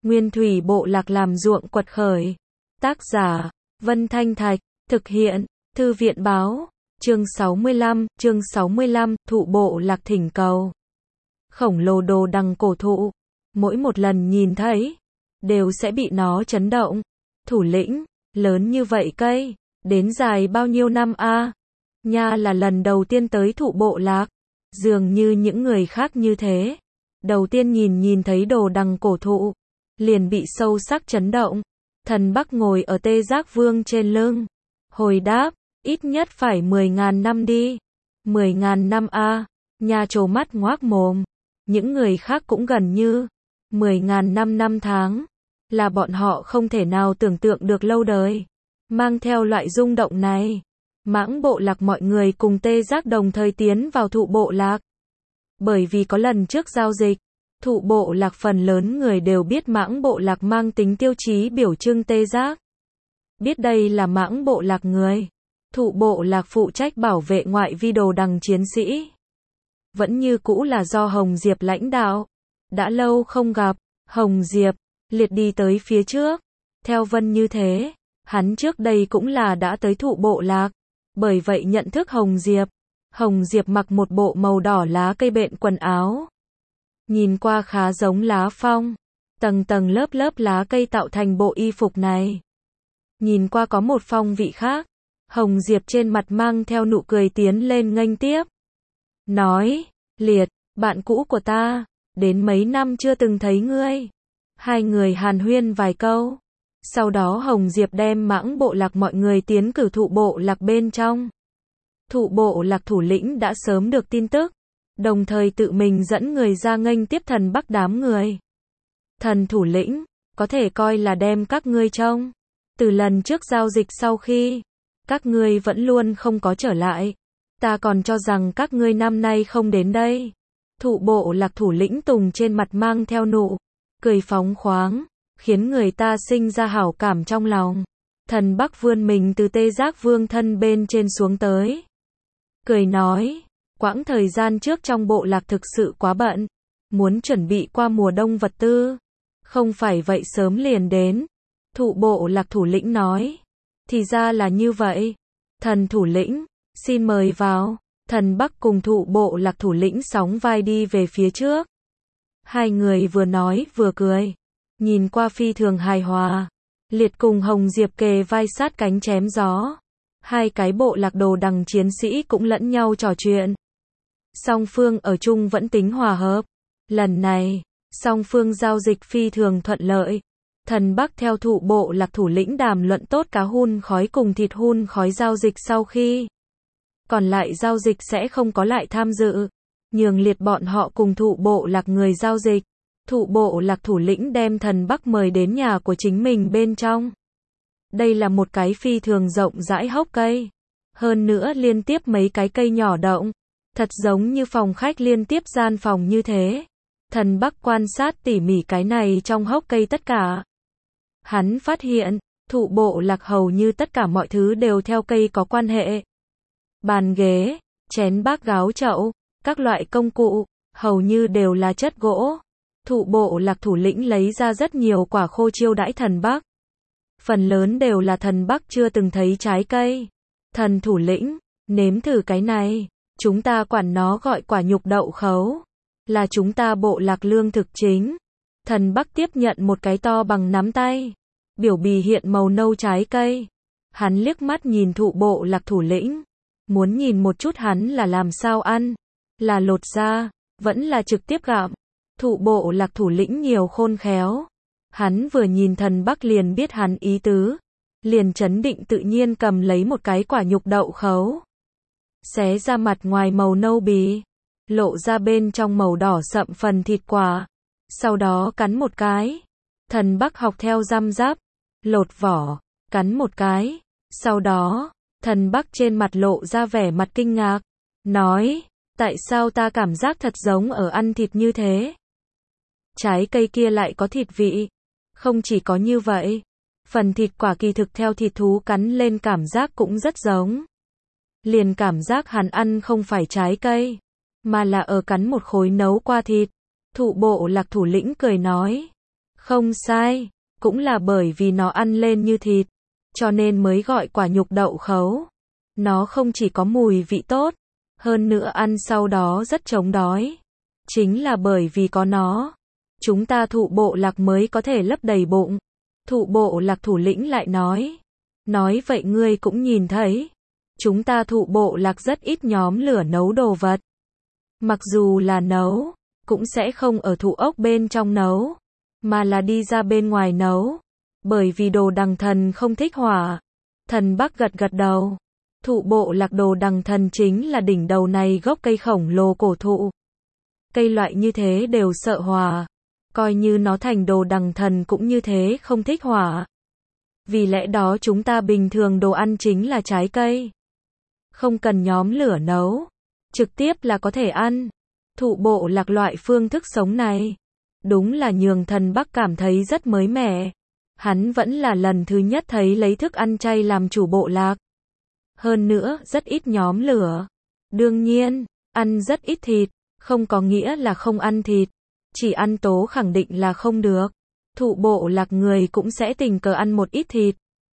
Nguyên thủy bộ lạc làm ruộng quật khởi. Tác giả, Vân Thanh Thạch, thực hiện, Thư viện báo, chương 65, thụ bộ lạc thỉnh cầu. Khổng lồ đồ đằng cổ thụ, mỗi một lần nhìn thấy, đều sẽ bị nó chấn động. Thủ lĩnh, lớn như vậy cây, đến dài bao nhiêu năm a? Nha là lần đầu tiên tới thụ bộ lạc, dường như những người khác như thế. Đầu tiên nhìn thấy đồ đằng cổ thụ, liền bị sâu sắc chấn động. Thần Bắc ngồi ở Tê Giác Vương trên lưng, hồi đáp, ít nhất phải 10.000 năm đi. 10.000 năm a? Nha trố mắt ngoác mồm. Những người khác cũng gần như 10.000 năm tháng, là bọn họ không thể nào tưởng tượng được lâu đời. Mang theo loại rung động này, Mãng bộ lạc mọi người cùng Tê Giác đồng thời tiến vào thụ bộ lạc. Bởi vì có lần trước giao dịch, thụ bộ lạc phần lớn người đều biết Mãng bộ lạc mang tính tiêu chí biểu trưng Tê Giác. Biết đây là Mãng bộ lạc người. Thụ bộ lạc phụ trách bảo vệ ngoại vi đồ đằng chiến sĩ. Vẫn như cũ là do Hồng Diệp lãnh đạo. Đã lâu không gặp, Hồng Diệp, liệt đi tới phía trước. Theo Vân như thế, hắn trước đây cũng là đã tới thụ bộ lạc. Bởi vậy nhận thức Hồng Diệp. Hồng Diệp mặc một bộ màu đỏ lá cây bện quần áo. Nhìn qua khá giống lá phong. Tầng tầng lớp lớp lá cây tạo thành bộ y phục này. Nhìn qua có một phong vị khác. Hồng Diệp trên mặt mang theo nụ cười tiến lên nghênh tiếp. Nói, Liệt, bạn cũ của ta, đến mấy năm chưa từng thấy ngươi. Hai người hàn huyên vài câu. Sau đó Hồng Diệp đem Mãng bộ lạc mọi người tiến cử thụ bộ lạc bên trong. Thụ bộ lạc thủ lĩnh đã sớm được tin tức, đồng thời tự mình dẫn người ra nghênh tiếp Thần Bắc đám người. Thần thủ lĩnh, có thể coi là đem các ngươi trông. Từ lần trước giao dịch sau khi, các ngươi vẫn luôn không có trở lại. Ta còn cho rằng các ngươi năm nay không đến đây. Thụ bộ lạc thủ lĩnh Tùng trên mặt mang theo nụ cười phóng khoáng, khiến người ta sinh ra hảo cảm trong lòng. Thần Bắc vươn mình từ Tê Giác Vương thân bên trên xuống tới. Cười nói, quãng thời gian trước trong bộ lạc thực sự quá bận, muốn chuẩn bị qua mùa đông vật tư. Không phải vậy sớm liền đến. Thụ bộ lạc thủ lĩnh nói, thì ra là như vậy. Thần thủ lĩnh, xin mời vào. Thần Bắc cùng thụ bộ lạc thủ lĩnh sóng vai đi về phía trước. Hai người vừa nói vừa cười, nhìn qua phi thường hài hòa. Liệt cùng Hồng Diệp kề vai sát cánh chém gió. Hai cái bộ lạc đồ đằng chiến sĩ cũng lẫn nhau trò chuyện. Song phương ở chung vẫn tính hòa hợp. Lần này, song phương giao dịch phi thường thuận lợi. Thần Bắc theo thụ bộ lạc thủ lĩnh đàm luận tốt cá hun khói cùng thịt hun khói giao dịch sau khi. Còn lại giao dịch sẽ không có lại tham dự. Nhường Liệt bọn họ cùng thụ bộ lạc người giao dịch. Thụ bộ lạc thủ lĩnh đem Thần Bắc mời đến nhà của chính mình bên trong. Đây là một cái phi thường rộng rãi hốc cây. Hơn nữa liên tiếp mấy cái cây nhỏ động. Thật giống như phòng khách liên tiếp gian phòng như thế. Thần Bắc quan sát tỉ mỉ cái này trong hốc cây tất cả. Hắn phát hiện, thụ bộ lạc hầu như tất cả mọi thứ đều theo cây có quan hệ. Bàn ghế, chén bát gáo chậu, các loại công cụ, hầu như đều là chất gỗ. Thụ bộ lạc thủ lĩnh lấy ra rất nhiều quả khô chiêu đãi Thần Bắc. Phần lớn đều là Thần Bắc chưa từng thấy trái cây. Thần thủ lĩnh, nếm thử cái này, chúng ta quản nó gọi quả nhục đậu khấu. Là chúng ta bộ lạc lương thực chính. Thần Bắc tiếp nhận một cái to bằng nắm tay. Biểu bì hiện màu nâu trái cây. Hắn liếc mắt nhìn thụ bộ lạc thủ lĩnh. Muốn nhìn một chút hắn là làm sao ăn. Là lột ra, vẫn là trực tiếp gặm. Thụ bộ lạc thủ lĩnh nhiều khôn khéo. Hắn vừa nhìn Thần Bắc liền biết hắn ý tứ. Liền chấn định tự nhiên cầm lấy một cái quả nhục đậu khấu. Xé ra mặt ngoài màu nâu bì. Lộ ra bên trong màu đỏ sậm phần thịt quả. Sau đó cắn một cái. Thần Bắc học theo răm rắp. Lột vỏ, cắn một cái. Sau đó, Thần Bắc trên mặt lộ ra vẻ mặt kinh ngạc. Nói, tại sao ta cảm giác thật giống ở ăn thịt như thế? Trái cây kia lại có thịt vị. Không chỉ có như vậy. Phần thịt quả kỳ thực theo thịt thú cắn lên cảm giác cũng rất giống. Liền cảm giác hắn ăn không phải trái cây. Mà là ở cắn một khối nấu qua thịt. Thụ bộ lạc thủ lĩnh cười nói. Không sai, cũng là bởi vì nó ăn lên như thịt, cho nên mới gọi quả nhục đậu khấu. Nó không chỉ có mùi vị tốt, hơn nữa ăn sau đó rất chống đói. Chính là bởi vì có nó, chúng ta Thụ Bộ Lạc mới có thể lấp đầy bụng. Thụ Bộ Lạc thủ lĩnh lại nói vậy ngươi cũng nhìn thấy, chúng ta Thụ Bộ Lạc rất ít nhóm lửa nấu đồ vật. Mặc dù là nấu, cũng sẽ không ở thụ ốc bên trong nấu, mà là đi ra bên ngoài nấu, bởi vì Đồ Đằng Thần không thích hỏa. Thần Bắc gật gật đầu. Thụ Bộ Lạc Đồ Đằng Thần chính là đỉnh đầu này gốc cây khổng lồ cổ thụ. Cây loại như thế đều sợ hỏa, coi như nó thành Đồ Đằng Thần cũng như thế không thích hỏa. Vì lẽ đó chúng ta bình thường đồ ăn chính là trái cây, không cần nhóm lửa nấu, trực tiếp là có thể ăn. Thụ Bộ Lạc loại phương thức sống này, đúng là nhường Thần Bắc cảm thấy rất mới mẻ. Hắn vẫn là lần thứ nhất thấy lấy thức ăn chay làm chủ bộ lạc. Hơn nữa, rất ít nhóm lửa. Đương nhiên, ăn rất ít thịt, không có nghĩa là không ăn thịt. Chỉ ăn tố khẳng định là không được. Thụ Bộ Lạc người cũng sẽ tình cờ ăn một ít thịt,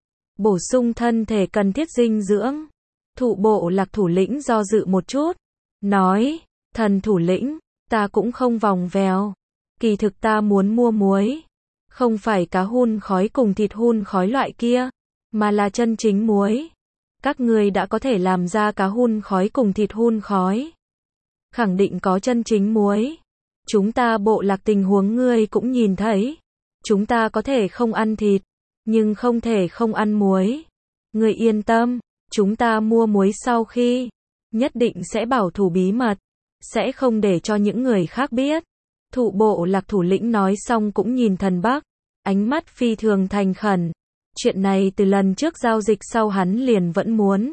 bổ sung thân thể cần thiết dinh dưỡng. Thụ Bộ Lạc thủ lĩnh do dự một chút, nói, thần thủ lĩnh, ta cũng không vòng vèo. Kỳ thực ta muốn mua muối. Không phải cá hun khói cùng thịt hun khói loại kia, mà là chân chính muối. Các ngươi đã có thể làm ra cá hun khói cùng thịt hun khói. Khẳng định có chân chính muối. Chúng ta bộ lạc tình huống ngươi cũng nhìn thấy. Chúng ta có thể không ăn thịt, nhưng không thể không ăn muối. Ngươi yên tâm, chúng ta mua muối sau khi, nhất định sẽ bảo thủ bí mật, sẽ không để cho những người khác biết. Thụ Bộ Lạc thủ lĩnh nói xong cũng nhìn Thần Bắc, ánh mắt phi thường thành khẩn. Chuyện này từ lần trước giao dịch sau hắn liền vẫn muốn.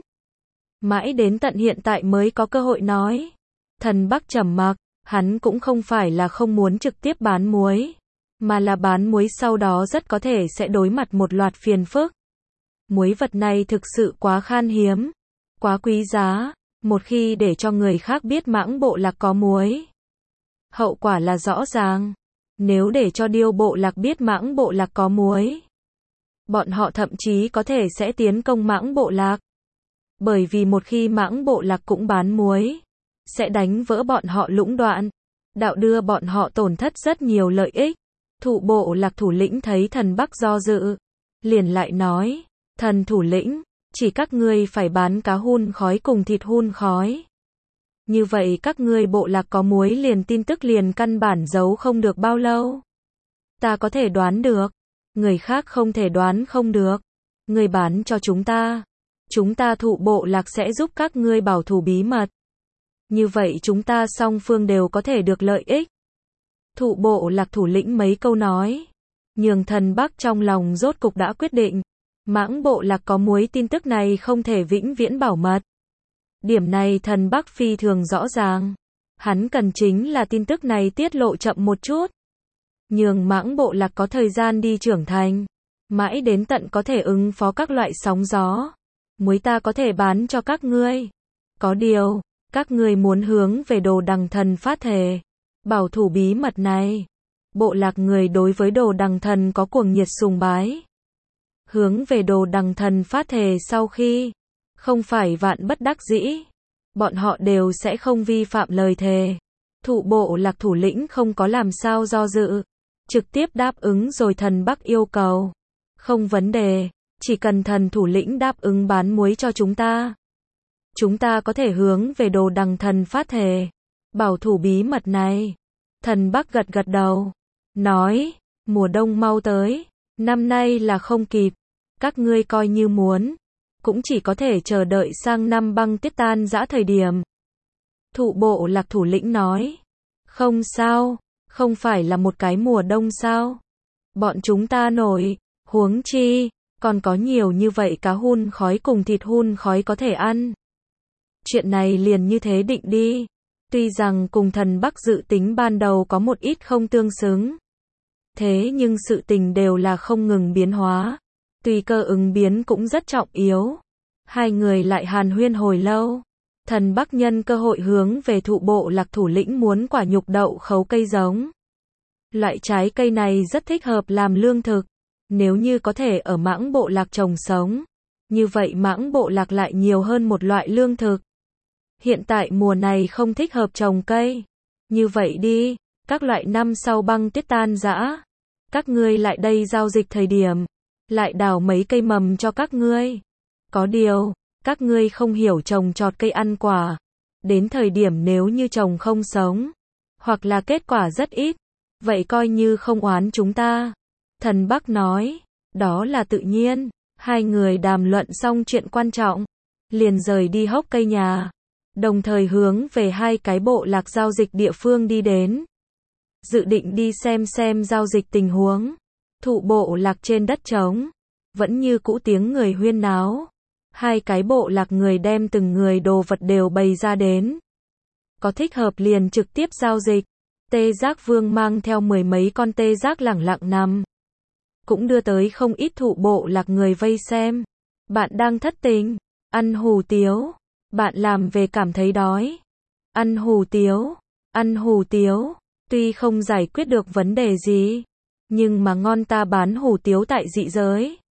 Mãi đến tận hiện tại mới có cơ hội nói. Thần Bắc trầm mặc, hắn cũng không phải là không muốn trực tiếp bán muối, mà là bán muối sau đó rất có thể sẽ đối mặt một loạt phiền phức. Muối vật này thực sự quá khan hiếm, quá quý giá, một khi để cho người khác biết Mãng Bộ Lạc có muối, hậu quả là rõ ràng. Nếu để cho Điêu Bộ Lạc biết Mãng Bộ Lạc có muối, bọn họ thậm chí có thể sẽ tiến công Mãng Bộ Lạc. Bởi vì một khi Mãng Bộ Lạc cũng bán muối, sẽ đánh vỡ bọn họ lũng đoạn, đạo đưa bọn họ tổn thất rất nhiều lợi ích. Thụ Bộ Lạc thủ lĩnh thấy Thần Bắc do dự, liền lại nói, thần thủ lĩnh, chỉ các ngươi phải bán cá hun khói cùng thịt hun khói. Như vậy các ngươi bộ lạc có muối liền tin tức liền căn bản giấu không được bao lâu. Ta có thể đoán được, người khác không thể đoán không được. Ngươi bán cho chúng ta Thụ Bộ Lạc sẽ giúp các ngươi bảo thủ bí mật. Như vậy chúng ta song phương đều có thể được lợi ích. Thụ Bộ Lạc thủ lĩnh mấy câu nói, nhường Thần Bắc trong lòng rốt cục đã quyết định, Mãng Bộ Lạc có muối tin tức này không thể vĩnh viễn bảo mật. Điểm này Thần Bắc phi thường rõ ràng. Hắn cần chính là tin tức này tiết lộ chậm một chút, nhường Mãng Bộ Lạc có thời gian đi trưởng thành, mãi đến tận có thể ứng phó các loại sóng gió. Muối ta có thể bán cho các ngươi. Có điều, các ngươi muốn hướng về Đồ Đằng Thần phát thề, bảo thủ bí mật này. Bộ lạc người đối với Đồ Đằng Thần có cuồng nhiệt sùng bái. Hướng về Đồ Đằng Thần phát thề sau khi, không phải vạn bất đắc dĩ, bọn họ đều sẽ không vi phạm lời thề. Thụ Bộ Lạc thủ lĩnh không có làm sao do dự, trực tiếp đáp ứng rồi Thần Bắc yêu cầu. Không vấn đề, chỉ cần thần thủ lĩnh đáp ứng bán muối cho chúng ta có thể hướng về Đồ Đằng Thần phát thề, bảo thủ bí mật này. Thần Bắc gật gật đầu, nói, mùa đông mau tới, năm nay là không kịp, các ngươi coi như muốn, cũng chỉ có thể chờ đợi sang năm băng tuyết tan rã thời điểm. Thụ Bộ Lạc thủ lĩnh nói, không sao, không phải là một cái mùa đông sao? Bọn chúng ta nổi, huống chi, còn có nhiều như vậy cá hun khói cùng thịt hun khói có thể ăn. Chuyện này liền như thế định đi. Tuy rằng cùng Thần Bắc dự tính ban đầu có một ít không tương xứng, thế nhưng sự tình đều là không ngừng biến hóa. Tùy cơ ứng biến cũng rất trọng yếu. Hai người lại hàn huyên hồi lâu. Thần Bắc nhân cơ hội hướng về Thụ Bộ Lạc thủ lĩnh muốn quả nhục đậu khấu cây giống. Loại trái cây này rất thích hợp làm lương thực. Nếu như có thể ở mãng bộ lạc trồng sống, như vậy mãng bộ lạc lại nhiều hơn một loại lương thực. Hiện tại mùa này không thích hợp trồng cây. Như vậy đi, các loại năm sau băng tuyết tan rã, các ngươi lại đây giao dịch thời điểm, lại đào mấy cây mầm cho các ngươi. Có điều, các ngươi không hiểu trồng trọt cây ăn quả. Đến thời điểm nếu như trồng không sống, hoặc là kết quả rất ít, vậy coi như không oán chúng ta. Thần Bắc nói, đó là tự nhiên. Hai người đàm luận xong chuyện quan trọng, liền rời đi hốc cây nhà, đồng thời hướng về hai cái bộ lạc giao dịch địa phương đi đến. Dự định đi xem giao dịch tình huống. Thụ bộ lạc trên đất trống, vẫn như cũ tiếng người huyên náo. Hai cái bộ lạc người đem từng người đồ vật đều bày ra đến. Có thích hợp liền trực tiếp giao dịch. Tê Giác Vương mang theo mười mấy con tê giác lẳng lặng nằm, cũng đưa tới không ít thụ bộ lạc người vây xem. Bạn đang thất tình, ăn hủ tiếu, bạn làm về cảm thấy đói. Ăn hủ tiếu, ăn hủ tiếu, tuy không giải quyết được vấn đề gì, nhưng mà ngon, ta bán hủ tiếu tại dị giới.